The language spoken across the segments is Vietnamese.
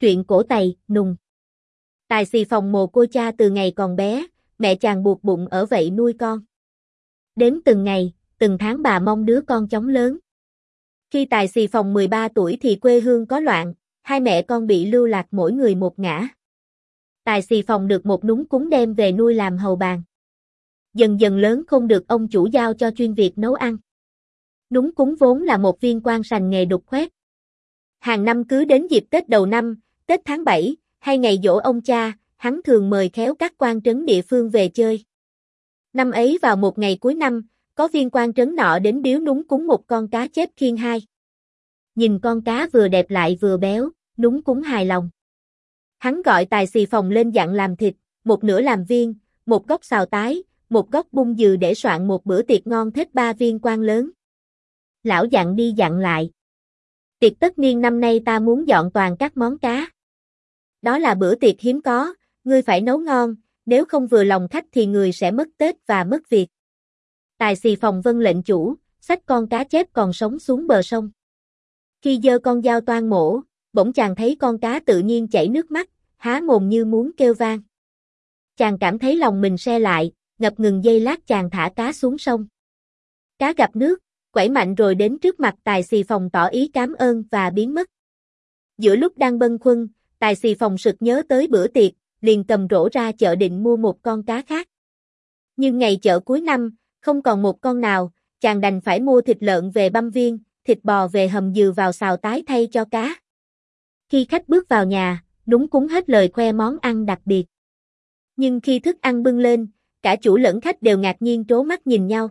Truyện cổ Tày, Nùng. Tài xì phòng mồ côi cha từ ngày còn bé, mẹ chàng buộc bụng ở vậy nuôi con. Đến từng ngày, từng tháng bà mong đứa con chóng lớn. Khi Tài xì phòng 13 tuổi thì quê hương có loạn, hai mẹ con bị lưu lạc mỗi người một ngả. Tài xì phòng được một núng cúng đem về nuôi làm hầu bàn. Dần dần lớn khôn được ông chủ giao cho chuyên việc nấu ăn. Núng cúng vốn là một viên quan sành nghề đục khoét. Hàng năm cứ đến dịp Tết đầu năm, Tết tháng 7, hay ngày giỗ ông cha, hắn thường mời khéo các quan trấn địa phương về chơi. Năm ấy vào một ngày cuối năm, có viên quan trấn nọ đến biếu núng cúng một con cá chép khiên hai. Nhìn con cá vừa đẹp lại vừa béo, núng cúng hài lòng. Hắn gọi Tài xì phòng lên dặn làm thịt, một nửa làm viên, một góc xào tái, một góc bung dừ để soạn một bữa tiệc ngon thết 3 viên quan lớn. Lão dặn đi dặn lại. Tiệc tất niên năm nay ta muốn dọn toàn các món cá. Đó là bữa tiệc hiếm có, ngươi phải nấu ngon, nếu không vừa lòng khách thì người sẽ mất Tết và mất việc. Tài xì phòng vâng lệnh chủ, xách con cá chép còn sống xuống bờ sông. Khi giơ con dao toan mổ, bỗng chàng thấy con cá tự nhiên chảy nước mắt, há mồm như muốn kêu vang. Chàng cảm thấy lòng mình se lại, ngập ngừng giây lát chàng thả cá xuống sông. Cá gặp nước, quẩy mạnh rồi đến trước mặt Tài xì phòng tỏ ý cảm ơn và biến mất. Giữa lúc đang bâng khuâng, Tài xì phòng sực nhớ tới bữa tiệc, liền cầm rổ ra chợ định mua một con cá khác. Nhưng ngày chợ cuối năm, không còn một con nào, chàng đành phải mua thịt lợn về băm viên, thịt bò về hầm dừ vào xào tái thay cho cá. Khi khách bước vào nhà, núng cúng hết lời khoe món ăn đặc biệt. Nhưng khi thức ăn bưng lên, cả chủ lẫn khách đều ngạc nhiên trố mắt nhìn nhau.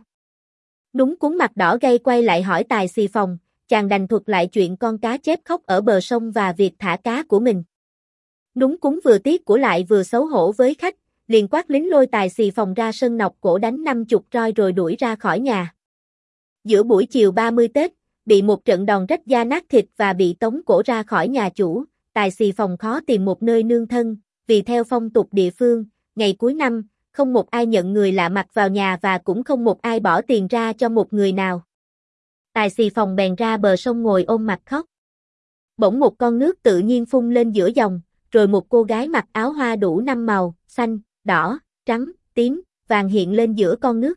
Núng cúng mặt đỏ gay quay lại hỏi Tài xì phòng, chàng đành thuật lại chuyện con cá chép khóc ở bờ sông và việc thả cá của mình. Núng cúng vừa tiếc của lại vừa xấu hổ với khách, liền quát lính lôi Tài xì phòng ra sân nọc cổ đánh 50 roi rồi đuổi ra khỏi nhà. Giữa buổi chiều 30 Tết, bị một trận đòn rách da nát thịt và bị tống cổ ra khỏi nhà chủ, Tài xì phòng khó tìm một nơi nương thân, vì theo phong tục địa phương, ngày cuối năm, không một ai nhận người lạ mặt vào nhà và cũng không một ai bỏ tiền ra cho một người nào. Tài xì phòng bèn ra bờ sông ngồi ôm mặt khóc. Bỗng một con nước tự nhiên phun lên giữa dòng, rồi một cô gái mặc áo hoa đủ 5 màu, xanh, đỏ, trắng, tím, vàng hiện lên giữa con nước.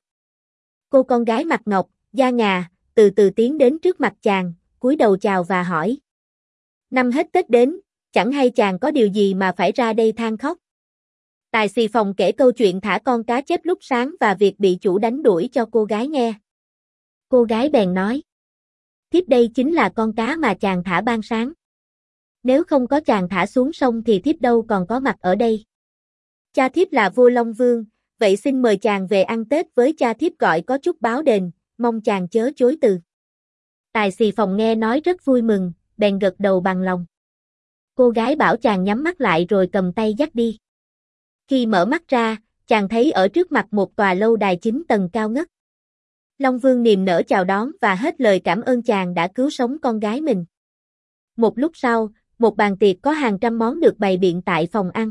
Cô con gái mặt ngọc, da ngà, từ từ tiến đến trước mặt chàng, cúi đầu chào và hỏi. Năm hết Tết đến, chẳng hay chàng có điều gì mà phải ra đây than khóc. Tài xì phòng kể câu chuyện thả con cá chép lúc sáng và việc bị chủ đánh đuổi cho cô gái nghe. Cô gái bèn nói. Thiếp đây chính là con cá mà chàng thả ban sáng. Nếu không có chàng thả xuống sông thì thiếp đâu còn có mặt ở đây. Cha thiếp là vua Long Vương, vậy xin mời chàng về ăn Tết với cha thiếp gọi có chút báo đền, mong chàng chớ chối từ. Tài xì phòng nghe nói rất vui mừng, bèn gật đầu bằng lòng. Cô gái bảo chàng nhắm mắt lại rồi cầm tay dắt đi. Khi mở mắt ra, chàng thấy ở trước mặt một tòa lâu đài 9 tầng cao ngất. Long Vương niềm nở chào đón và hết lời cảm ơn chàng đã cứu sống con gái mình. Một lúc sau, một bàn tiệc có hàng trăm món được bày biện tại phòng ăn.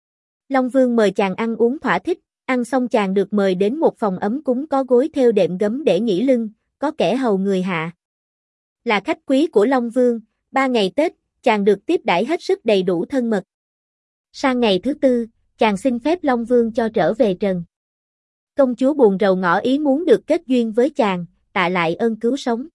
Long Vương mời chàng ăn uống thỏa thích, ăn xong chàng được mời đến một phòng ấm cúng có gối thêu đệm gấm để nghỉ lưng, có kẻ hầu người hạ. Là khách quý của Long Vương, 3 ngày Tết, chàng được tiếp đãi hết sức đầy đủ thân mật. Sang ngày thứ 4, chàng xin phép Long Vương cho trở về trần. Công chúa buồn rầu ngỏ ý muốn được kết duyên với chàng, tạ lại ơn cứu sống.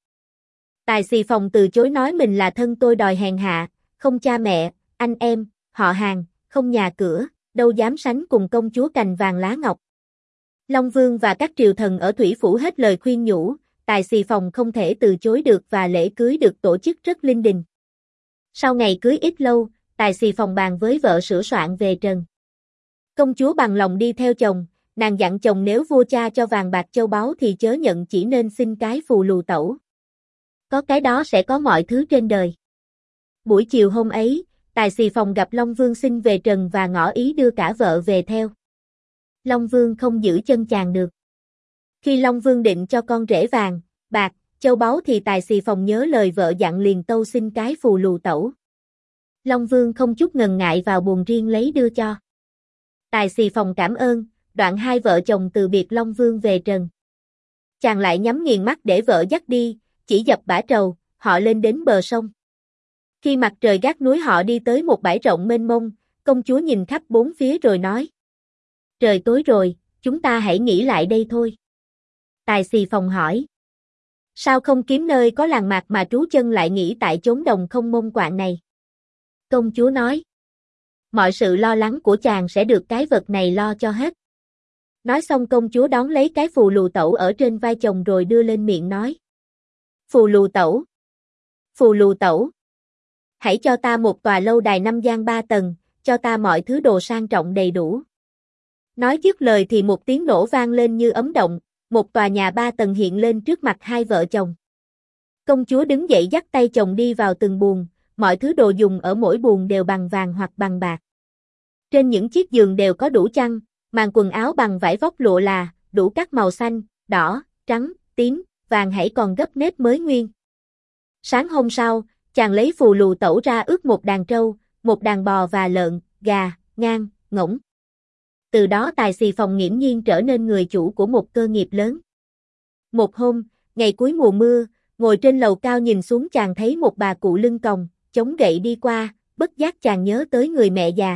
Tài xì phòng từ chối nói mình là thân tôi đòi hèn hạ, không cha mẹ, anh em, họ hàng, không nhà cửa, đâu dám sánh cùng công chúa cành vàng lá ngọc. Long Vương và các triều thần ở Thủy Phủ hết lời khuyên nhủ, Tài xì phòng không thể từ chối được và lễ cưới được tổ chức rất linh đình. Sau ngày cưới ít lâu, Tài xì phòng bàn với vợ sửa soạn về trần. Công chúa bằng lòng đi theo chồng, nàng dặn chồng nếu vua cha cho vàng bạc châu báu thì chớ nhận, chỉ nên xin cái phù lù tẩu. Có cái đó sẽ có mọi thứ trên đời. Buổi chiều hôm ấy, Tài xì phòng gặp Long Vương xin về trần và ngỏ ý đưa cả vợ về theo. Long Vương không giữ chân chàng được. Khi Long Vương định cho con rể vàng, bạc, châu báu thì Tài xì phòng nhớ lời vợ dặn liền tâu xin cái phù lù tẩu. Long Vương không chút ngần ngại vào buồng riêng lấy đưa cho. Tài xì phòng cảm ơn, đoạn hai vợ chồng từ biệt Long Vương về trần. Chàng lại nhắm nghiền mắt để vợ dắt đi, chỉ dập bả trầu, họ lên đến bờ sông. Khi mặt trời gác núi họ đi tới một bãi rộng mênh mông, công chúa nhìn khắp bốn phía rồi nói. Trời tối rồi, chúng ta hãy nghỉ lại đây thôi. Tài xì phòng hỏi. Sao không kiếm nơi có làng mạc mà trú chân lại nghỉ tại chốn đồng không mông quạng này? Công chúa nói. Mọi sự lo lắng của chàng sẽ được cái vật này lo cho hết. Nói xong công chúa đón lấy cái phù lù tẩu ở trên vai chồng rồi đưa lên miệng nói. Phù lù tẩu. Phù lù tẩu. Hãy cho ta một tòa lâu đài 5 gian 3 tầng, cho ta mọi thứ đồ sang trọng đầy đủ. Nói dứt lời thì một tiếng nổ vang lên như ấm động, một tòa nhà 3 tầng hiện lên trước mặt hai vợ chồng. Công chúa đứng dậy dắt tay chồng đi vào từng buồng, mọi thứ đồ dùng ở mỗi buồng đều bằng vàng hoặc bằng bạc. Trên những chiếc giường đều có đủ chăn, màn quần áo bằng vải vóc lụa là, đủ các màu xanh, đỏ, trắng, tím, vàng hãy còn gấp nếp mới nguyên. Sáng hôm sau, chàng lấy phù lù tẩu ra ướp một đàn trâu, một đàn bò và lợn, gà, ngan, ngỗng. Từ đó tài xì phòng nghiễm nhiên trở nên người chủ của một cơ nghiệp lớn. Một hôm, ngày cuối mùa mưa, ngồi trên lầu cao nhìn xuống chàng thấy một bà cụ lưng còng, chống gậy đi qua, bất giác chàng nhớ tới người mẹ già.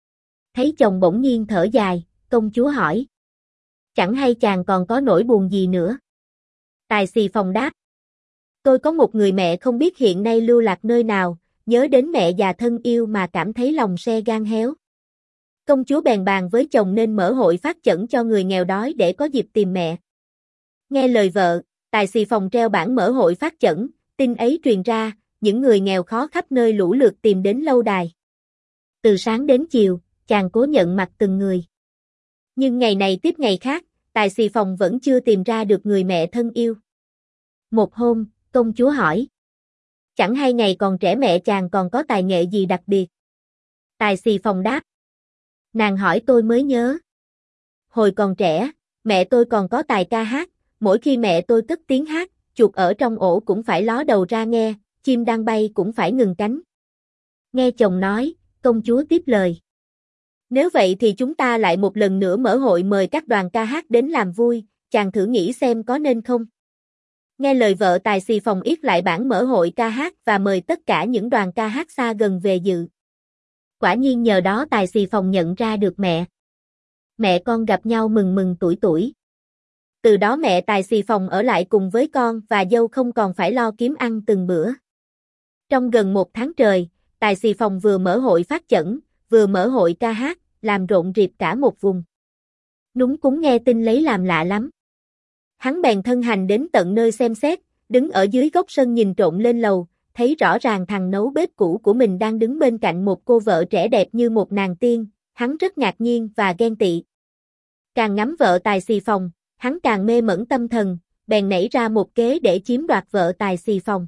Thấy chồng bỗng nhiên thở dài, công chúa hỏi. Chẳng hay chàng còn có nỗi buồn gì nữa? Tài xì phòng đáp. Tôi có một người mẹ không biết hiện nay lưu lạc nơi nào, nhớ đến mẹ già thân yêu mà cảm thấy lòng se gan héo. Công chúa bèn bàn với chồng nên mở hội phát chẩn cho người nghèo đói để có dịp tìm mẹ. Nghe lời vợ, tài xì phòng treo bảng mở hội phát chẩn, tin ấy truyền ra, những người nghèo khó khắp nơi lũ lượt tìm đến lâu đài. Từ sáng đến chiều, chàng cố nhận mặt từng người. Nhưng ngày này tiếp ngày khác, tài xì phòng vẫn chưa tìm ra được người mẹ thân yêu. Một hôm, công chúa hỏi. Chẳng hay ngày còn trẻ mẹ chàng còn có tài nghệ gì đặc biệt? Tài xì phòng đáp. Nàng hỏi tôi mới nhớ. Hồi còn trẻ, mẹ tôi còn có tài ca hát, mỗi khi mẹ tôi cất tiếng hát, chuột ở trong ổ cũng phải ló đầu ra nghe, chim đang bay cũng phải ngừng cánh. Nghe chồng nói, công chúa tiếp lời. Nếu vậy thì chúng ta lại một lần nữa mở hội mời các đoàn ca hát đến làm vui, chàng thử nghĩ xem có nên không? Nghe lời vợ tài xì phòng yết lại bảng mở hội ca hát và mời tất cả những đoàn ca hát xa gần về dự. Quả nhiên nhờ đó tài xì phòng nhận ra được mẹ. Mẹ con gặp nhau mừng mừng tuổi tuổi. Từ đó mẹ tài xì phòng ở lại cùng với con và dâu không còn phải lo kiếm ăn từng bữa. Trong gần 1 tháng trời, tài xì phòng vừa mở hội phát chẩn, vừa mở hội ca hát, làm rộn rịp cả một vùng. Núng cúng nghe tin lấy làm lạ lắm. Hắn bèn thân hành đến tận nơi xem xét, đứng ở dưới góc sân nhìn trộm lên lầu, thấy rõ ràng thằng nấu bếp cũ của mình đang đứng bên cạnh một cô vợ trẻ đẹp như một nàng tiên, hắn rất ngạc nhiên và ghen tị. Càng ngắm vợ tài xì phòng, hắn càng mê mẩn tâm thần, bèn nảy ra một kế để chiếm đoạt vợ tài xì phòng.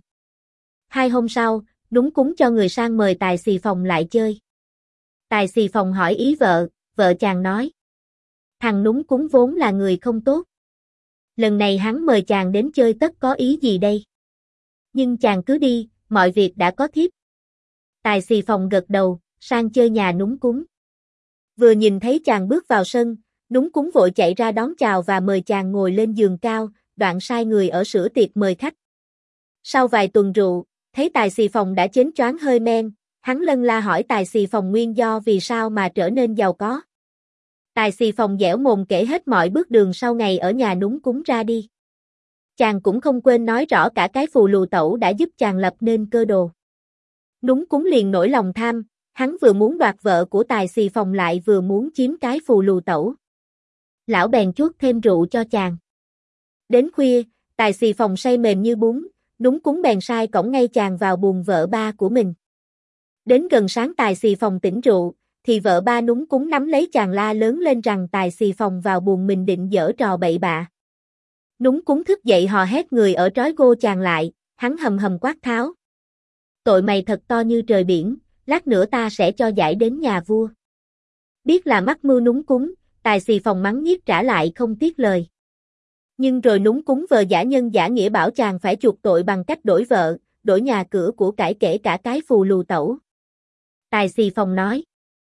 2 hôm sau, núng cúng cho người sang mời tài xì phòng lại chơi. Tài xì phòng hỏi ý vợ chàng nói. Thằng núng cúng vốn là người không tốt. Lần này hắn mời chàng đến chơi tất có ý gì đây? Nhưng chàng cứ đi, mọi việc đã có thiếp. Tài xì phòng gật đầu, sang chơi nhà núng cúng. Vừa nhìn thấy chàng bước vào sân, núng cúng vội chạy ra đón chào và mời chàng ngồi lên giường cao, đoạn sai người ở sửa tiệc mời khách. Sau vài tuần rượu, thấy tài xì phòng đã chến choáng hơi men, hắn lân la hỏi tài xì phòng nguyên do vì sao mà trở nên giàu có. Tài xì phòng dẻo mồm kể hết mọi bước đường sau ngày ở nhà núng cúng ra đi. Chàng cũng không quên nói rõ cả cái phù lù tẩu đã giúp chàng lập nên cơ đồ. Núng cúng liền nổi lòng tham, hắn vừa muốn đoạt vợ của tài xì phòng lại vừa muốn chiếm cái phù lù tẩu. Lão bèn chuốt thêm rượu cho chàng. Đến khuya, tài xì phòng say mềm như bún, núng cúng bèn sai cõng ngay chàng vào buồng vợ ba của mình. Đến gần sáng tài xì phòng tỉnh rượu, thì vợ ba núng cúng nắm lấy chàng la lớn lên rằng tài xì phòng vào buồng mình định giở trò bậy bạ. Núng cúng thức dậy hò hét người ở trói gô chàng lại, hắn hầm hầm quát tháo. Tội mày thật to như trời biển, lát nữa ta sẽ cho giải đến nhà vua. Biết là mắc mưu núng cúng, tài xì phòng mắng nhiếc trả lại không tiếc lời. Nhưng rồi núng cúng vờ giả nhân giả nghĩa bảo chàng phải chuộc tội bằng cách đổi vợ, đổi nhà cửa của cải kể cả cái phù lù tẩu. Tài xì phòng nói.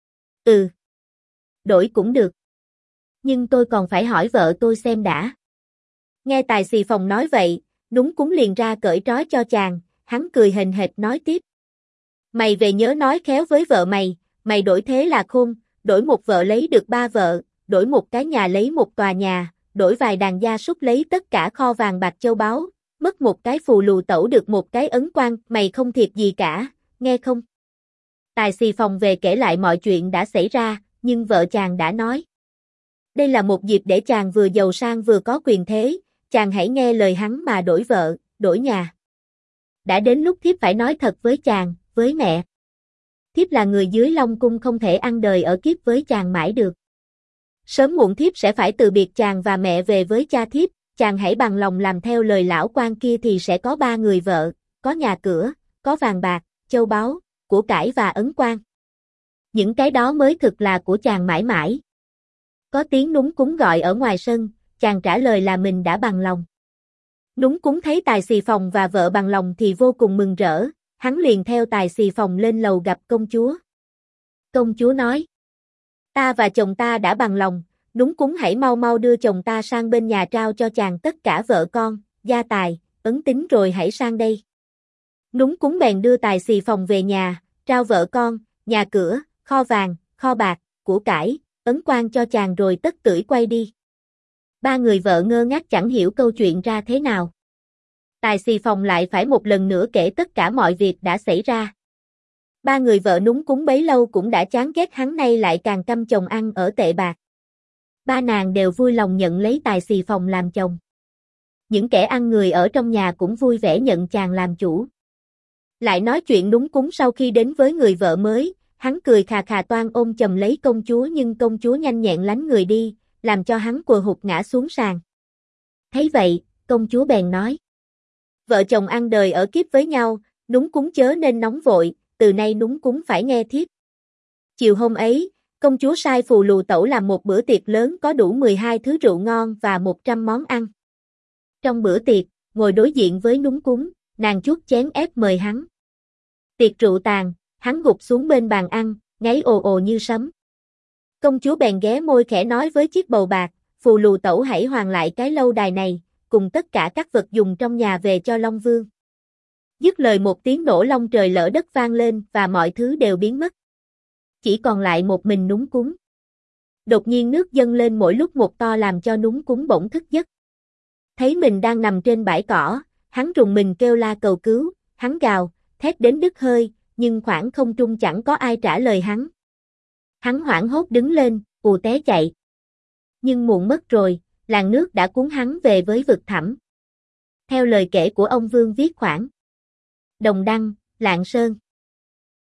Đổi cũng được. Nhưng tôi còn phải hỏi vợ tôi xem đã. Nghe tài xì phòng nói vậy, núng cúng liền ra cởi trói cho chàng, hắn cười hềnh hệt nói tiếp. Mày về nhớ nói khéo với vợ mày đổi thế là khôn, đổi một vợ lấy được 3 vợ, đổi một cái nhà lấy một tòa nhà, đổi vài đàn gia súc lấy tất cả kho vàng bạc châu báu, mất một cái phù lù tẩu được một cái ấn quan, mày không thiệt gì cả, nghe không? Tài xì phòng về kể lại mọi chuyện đã xảy ra, nhưng vợ chàng đã nói. Đây là một dịp để chàng vừa giàu sang vừa có quyền thế, chàng hãy nghe lời hắn mà đổi vợ, đổi nhà. Đã đến lúc thiếp phải nói thật với chàng, với mẹ. Thiếp là người dưới Long Cung không thể ăn đời ở kiếp với chàng mãi được. Sớm muộn thiếp sẽ phải từ biệt chàng và mẹ về với cha thiếp, chàng hãy bằng lòng làm theo lời lão quan kia thì sẽ có 3 người vợ, có nhà cửa, có vàng bạc, châu báu, của cải và ấn quan. Những cái đó mới thực là của chàng mãi mãi. Có tiếng núng cúng gọi ở ngoài sân, chàng trả lời là mình đã bằng lòng. Núng cúng thấy Tài Xì Phòng và vợ bằng lòng thì vô cùng mừng rỡ, hắn liền theo Tài Xì Phòng lên lầu gặp công chúa. Công chúa nói, ta và chồng ta đã bằng lòng, núng cúng hãy mau mau đưa chồng ta sang bên nhà trao cho chàng tất cả vợ con, gia tài, ấn tín rồi hãy sang đây. Núng cúng bèn đưa Tài Xì Phòng về nhà, trao vợ con, nhà cửa, kho vàng, kho bạc, của cải, ấn quan cho chàng rồi tất tưởi quay đi. 3 người vợ ngơ ngác chẳng hiểu câu chuyện ra thế nào. Tài Xì Phòng lại phải một lần nữa kể tất cả mọi việc đã xảy ra. 3 người vợ núng cúng bấy lâu cũng đã chán ghét hắn nay lại càng căm chồng ăn ở tệ bạc. 3 nàng đều vui lòng nhận lấy Tài Xì Phòng làm chồng. Những kẻ ăn người ở trong nhà cũng vui vẻ nhận chàng làm chủ. Lại nói chuyện núng cúng sau khi đến với người vợ mới, hắn cười khà khà toan ôm chầm lấy công chúa nhưng công chúa nhanh nhẹn lánh người đi, làm cho hắn quờ hụt ngã xuống sàn. Thấy vậy, công chúa bèn nói. Vợ chồng ăn đời ở kiếp với nhau, núng cúng chớ nên nóng vội, từ nay núng cúng phải nghe thiếp. Chiều hôm ấy, công chúa sai phù lù tẩu làm một bữa tiệc lớn có đủ 12 thứ rượu ngon và 100 món ăn. Trong bữa tiệc, ngồi đối diện với núng cúng, nàng chuốt chén ép mời hắn. Tiệc rượu tàn, hắn gục xuống bên bàn ăn, ngáy ồ ồ như sấm. Công chúa bèn ghé môi khẽ nói với chiếc bầu bạc, phù lù tẩu hãy hoàn lại cái lâu đài này, cùng tất cả các vật dùng trong nhà về cho Long Vương. Dứt lời một tiếng nổ long trời lỡ đất vang lên và mọi thứ đều biến mất. Chỉ còn lại một mình núng cúng. Đột nhiên nước dâng lên mỗi lúc một to làm cho núng cúng bỗng thức giấc. Thấy mình đang nằm trên bãi cỏ, hắn rùng mình kêu la cầu cứu, hắn gào, thét đến đứt hơi, nhưng khoảng không trung chẳng có ai trả lời hắn. Hắn hoảng hốt đứng lên, ù té chạy. Nhưng muộn mất rồi, làn nước đã cuốn hắn về với vực thẳm. Theo lời kể của ông Vương viết khoản. Đồng Đăng, Lạng Sơn.